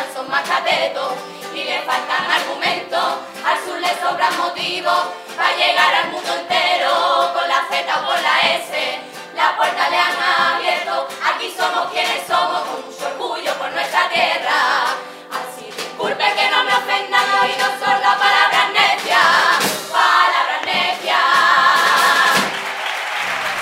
faltan son más catetos y le faltan argumentos. Al sur le sobran motivos para llegar al mundo entero. Con la Z o con la S, la puerta le han